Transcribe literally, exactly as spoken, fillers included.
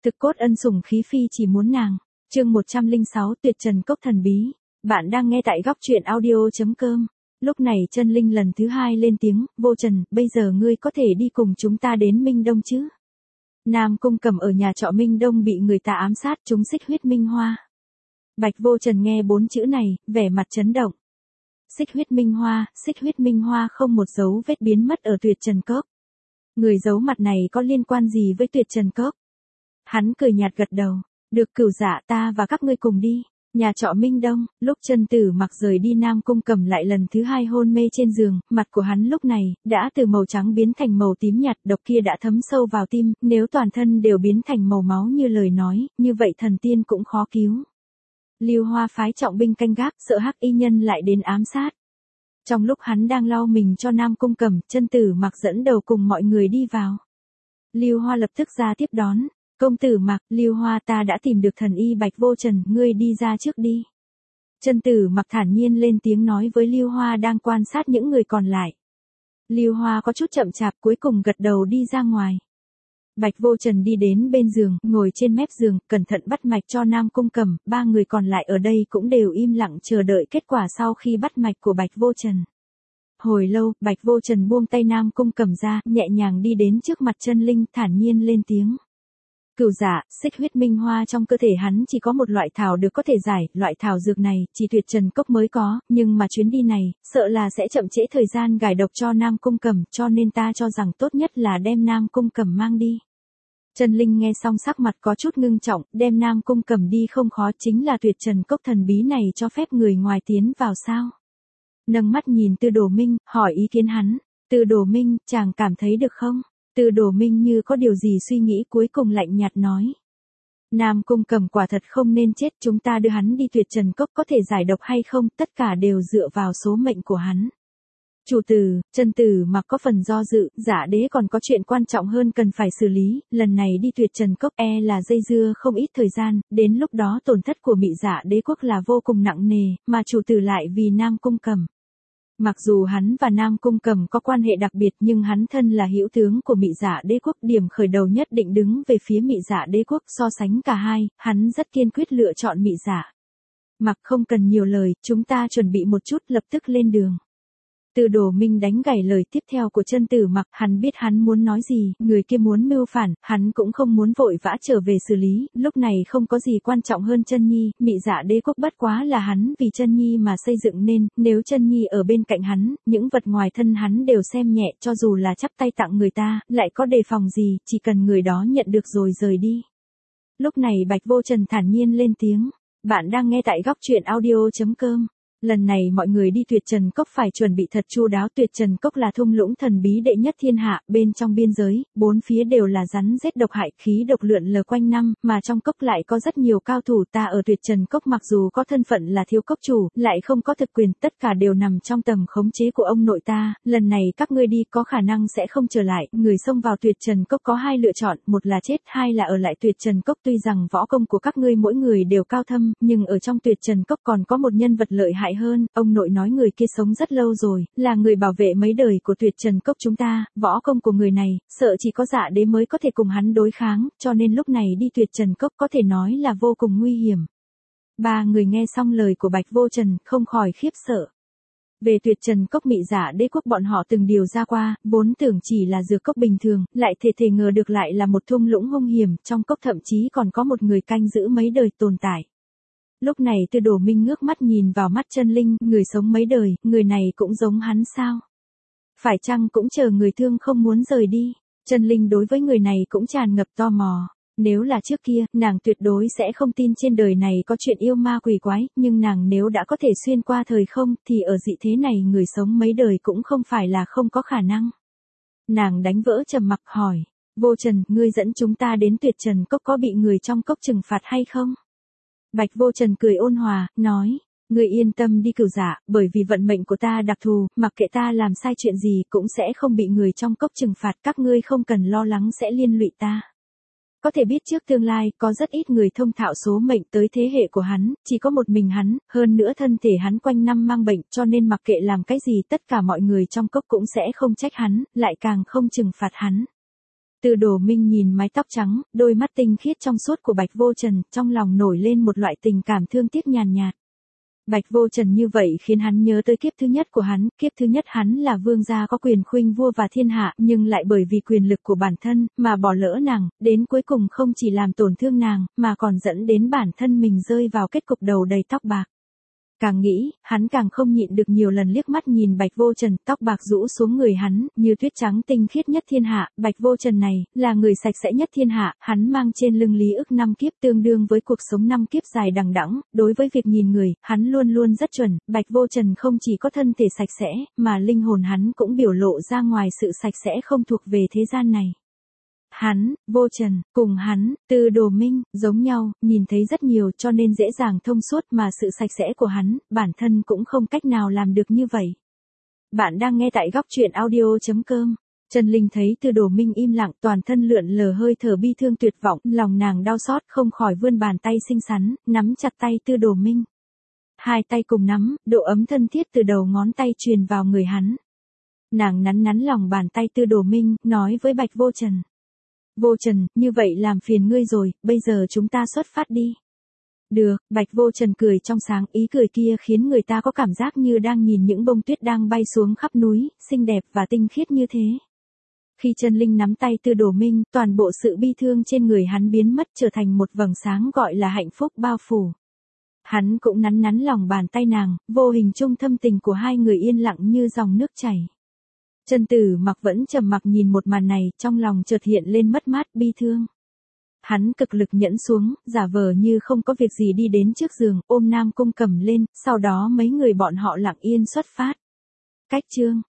Thực cốt ân sủng khí phi chỉ muốn nàng. Chương một trăm lẻ sáu Tuyệt trần cốc thần bí. Bạn đang nghe tại góc truyện audio.com. Lúc này Chân Linh lần thứ hai lên tiếng, Vô Trần, bây giờ ngươi có thể đi cùng chúng ta đến Minh Đông chứ? Nam Cung Cầm ở nhà trọ Minh Đông bị người ta ám sát, chúng xích huyết minh hoa. Bạch Vô Trần nghe bốn chữ này, vẻ mặt chấn động. Xích huyết minh hoa, xích huyết minh hoa không một dấu vết biến mất ở Tuyệt trần cốc. Người giấu mặt này có liên quan gì với Tuyệt trần cốc? Hắn cười nhạt gật đầu, được Cửu Dạ, ta và các ngươi cùng đi. Nhà trọ Minh Đông, lúc Chân Tử Mặc rời đi Nam Cung Cầm lại lần thứ hai hôn mê trên giường, mặt của hắn lúc này đã từ màu trắng biến thành màu tím nhạt, độc kia đã thấm sâu vào tim, nếu toàn thân đều biến thành màu máu như lời nói, như vậy thần tiên cũng khó cứu. Lưu Hoa phái trọng binh canh gác, sợ Hắc Y nhân lại đến ám sát. Trong lúc hắn đang lau mình cho Nam Cung Cầm, Chân Tử Mặc dẫn đầu cùng mọi người đi vào. Lưu Hoa lập tức ra tiếp đón. Công tử Mặc, Lưu Hoa, ta đã tìm được thần y Bạch Vô Trần, ngươi đi ra trước đi. Chân Tử Mặc thản nhiên lên tiếng nói với Lưu Hoa đang quan sát những người còn lại. Lưu Hoa có chút chậm chạp cuối cùng gật đầu đi ra ngoài. Bạch Vô Trần đi đến bên giường, ngồi trên mép giường, cẩn thận bắt mạch cho Nam Cung Cầm, ba người còn lại ở đây cũng đều im lặng chờ đợi kết quả sau khi bắt mạch của Bạch Vô Trần. Hồi lâu, Bạch Vô Trần buông tay Nam Cung Cầm ra, nhẹ nhàng đi đến trước mặt Chân Linh, thản nhiên lên tiếng. Cửu Dạ, xích huyết minh hoa trong cơ thể hắn chỉ có một loại thảo được có thể giải, loại thảo dược này chỉ Tuyệt trần cốc mới có, nhưng mà chuyến đi này, sợ là sẽ chậm trễ thời gian gài độc cho Nam Cung Cầm, cho nên ta cho rằng tốt nhất là đem Nam Cung Cầm mang đi. Chân Linh nghe xong sắc mặt có chút ngưng trọng, đem Nam Cung Cầm đi không khó, chính là Tuyệt trần cốc thần bí này cho phép người ngoài tiến vào sao? Nâng mắt nhìn Tư Đồ Minh, hỏi ý kiến hắn. Tư Đồ Minh, chàng cảm thấy được không? Tư Đồ Minh như có điều gì suy nghĩ cuối cùng lạnh nhạt nói. Nam Cung Cầm quả thật không nên chết, chúng ta đưa hắn đi Tuyệt trần cốc có thể giải độc hay không, tất cả đều dựa vào số mệnh của hắn. Chủ tử, Chân Tử Mặc có phần do dự, Dạ Đế còn có chuyện quan trọng hơn cần phải xử lý, lần này đi Tuyệt trần cốc e là dây dưa không ít thời gian, đến lúc đó tổn thất của Mị Dạ Đế quốc là vô cùng nặng nề, mà chủ tử lại vì Nam Cung Cầm. Mặc dù hắn và Nam Cung Cầm có quan hệ đặc biệt nhưng hắn thân là hữu tướng của Mị Dạ Đế quốc, điểm khởi đầu nhất định đứng về phía Mị Dạ Đế quốc, so sánh cả hai, hắn rất kiên quyết lựa chọn Mị Dạ. Mặc không cần nhiều lời, chúng ta chuẩn bị một chút lập tức lên đường. Tư Đồ Minh đánh gãy lời tiếp theo của Chân Tử Mặc, hắn biết hắn muốn nói gì, người kia muốn mưu phản, hắn cũng không muốn vội vã trở về xử lý, lúc này không có gì quan trọng hơn Chân Nhi, Mị Dạ Đế quốc bất quá là hắn vì Chân Nhi mà xây dựng nên, nếu Chân Nhi ở bên cạnh hắn, những vật ngoài thân hắn đều xem nhẹ, cho dù là chắp tay tặng người ta, lại có đề phòng gì, chỉ cần người đó nhận được rồi rời đi. Lúc này Bạch Vô Trần thản nhiên lên tiếng, bạn đang nghe tại góc truyện audio.com. Lần này mọi người đi Tuyệt trần cốc phải chuẩn bị thật chu đáo, Tuyệt trần cốc là thung lũng thần bí đệ nhất thiên hạ, bên trong biên giới, bốn phía đều là rắn rết độc hại, khí độc lượn lờ quanh năm, mà trong cốc lại có rất nhiều cao thủ, ta ở Tuyệt trần cốc mặc dù có thân phận là thiếu cốc chủ, lại không có thực quyền, tất cả đều nằm trong tầm khống chế của ông nội ta, lần này các ngươi đi có khả năng sẽ không trở lại, người xông vào Tuyệt trần cốc có hai lựa chọn, một là chết, hai là ở lại Tuyệt trần cốc, tuy rằng võ công của các ngươi mỗi người đều cao thâm, nhưng ở trong Tuyệt trần cốc còn có một nhân vật lợi hại hơn, ông nội nói người kia sống rất lâu rồi, là người bảo vệ mấy đời của Tuyệt trần cốc chúng ta, võ công của người này, sợ chỉ có Dạ Đế mới có thể cùng hắn đối kháng, cho nên lúc này đi Tuyệt trần cốc có thể nói là vô cùng nguy hiểm. Ba người nghe xong lời của Bạch Vô Trần, không khỏi khiếp sợ. Về Tuyệt trần cốc Mị Dạ Đế quốc bọn họ từng điều ra qua, vốn tưởng chỉ là dược cốc bình thường, lại thể thể ngờ được lại là một thung lũng hung hiểm, trong cốc thậm chí còn có một người canh giữ mấy đời tồn tại. Lúc này Tư Đồ Minh ngước mắt nhìn vào mắt Chân Linh, người sống mấy đời, người này cũng giống hắn sao? Phải chăng cũng chờ người thương không muốn rời đi? Chân Linh đối với người này cũng tràn ngập tò mò. Nếu là trước kia, nàng tuyệt đối sẽ không tin trên đời này có chuyện yêu ma quỷ quái, nhưng nàng nếu đã có thể xuyên qua thời không, thì ở dị thế này người sống mấy đời cũng không phải là không có khả năng. Nàng đánh vỡ trầm mặc hỏi, Vô Trần, ngươi dẫn chúng ta đến Tuyệt trần cốc có bị người trong cốc trừng phạt hay không? Bạch Vô Trần cười ôn hòa, nói, ngươi yên tâm đi Cửu Dạ, bởi vì vận mệnh của ta đặc thù, mặc kệ ta làm sai chuyện gì cũng sẽ không bị người trong cốc trừng phạt, các ngươi không cần lo lắng sẽ liên lụy ta. Có thể biết trước tương lai, có rất ít người thông thạo số mệnh tới thế hệ của hắn, chỉ có một mình hắn, hơn nữa thân thể hắn quanh năm mang bệnh, cho nên mặc kệ làm cái gì tất cả mọi người trong cốc cũng sẽ không trách hắn, lại càng không trừng phạt hắn. Từ Đồ Minh nhìn mái tóc trắng, đôi mắt tinh khiết trong suốt của Bạch Vô Trần, trong lòng nổi lên một loại tình cảm thương tiếc nhàn nhạt. Bạch Vô Trần như vậy khiến hắn nhớ tới kiếp thứ nhất của hắn, kiếp thứ nhất hắn là vương gia có quyền khuynh vua và thiên hạ, nhưng lại bởi vì quyền lực của bản thân, mà bỏ lỡ nàng, đến cuối cùng không chỉ làm tổn thương nàng, mà còn dẫn đến bản thân mình rơi vào kết cục đầu đầy tóc bạc. Càng nghĩ, hắn càng không nhịn được nhiều lần liếc mắt nhìn Bạch Vô Trần, tóc bạc rũ xuống người hắn, như tuyết trắng tinh khiết nhất thiên hạ, Bạch Vô Trần này, là người sạch sẽ nhất thiên hạ, hắn mang trên lưng lý ức năm kiếp tương đương với cuộc sống năm kiếp dài đằng đẵng, đối với việc nhìn người, hắn luôn luôn rất chuẩn, Bạch Vô Trần không chỉ có thân thể sạch sẽ, mà linh hồn hắn cũng biểu lộ ra ngoài sự sạch sẽ không thuộc về thế gian này. Hắn, Vô Trần, cùng hắn, Từ Đồ Minh, giống nhau, nhìn thấy rất nhiều cho nên dễ dàng thông suốt mà sự sạch sẽ của hắn, bản thân cũng không cách nào làm được như vậy. Bạn đang nghe tại góc truyện audio chấm com. Trần Linh thấy Từ Đồ Minh im lặng, toàn thân lượn lờ hơi thở bi thương tuyệt vọng, lòng nàng đau xót không khỏi vươn bàn tay xinh xắn, nắm chặt tay Từ Đồ Minh. Hai tay cùng nắm, độ ấm thân thiết từ đầu ngón tay truyền vào người hắn. Nàng nắn nắn lòng bàn tay Từ Đồ Minh, nói với Bạch Vô Trần. Vô Trần, như vậy làm phiền ngươi rồi, bây giờ chúng ta xuất phát đi. Được, Bạch Vô Trần cười trong sáng, ý cười kia khiến người ta có cảm giác như đang nhìn những bông tuyết đang bay xuống khắp núi, xinh đẹp và tinh khiết như thế. Khi Trần Linh nắm tay Từ Đồ Minh, toàn bộ sự bi thương trên người hắn biến mất trở thành một vầng sáng gọi là hạnh phúc bao phủ. Hắn cũng nắn nắn lòng bàn tay nàng, vô hình chung thâm tình của hai người yên lặng như dòng nước chảy. Trần Tử Mặc vẫn trầm mặc nhìn một màn này, trong lòng chợt hiện lên mất mát, bi thương. Hắn cực lực nhẫn xuống, giả vờ như không có việc gì đi đến trước giường, ôm Nam Cung Cẩm lên, sau đó mấy người bọn họ lặng yên xuất phát. Cách chương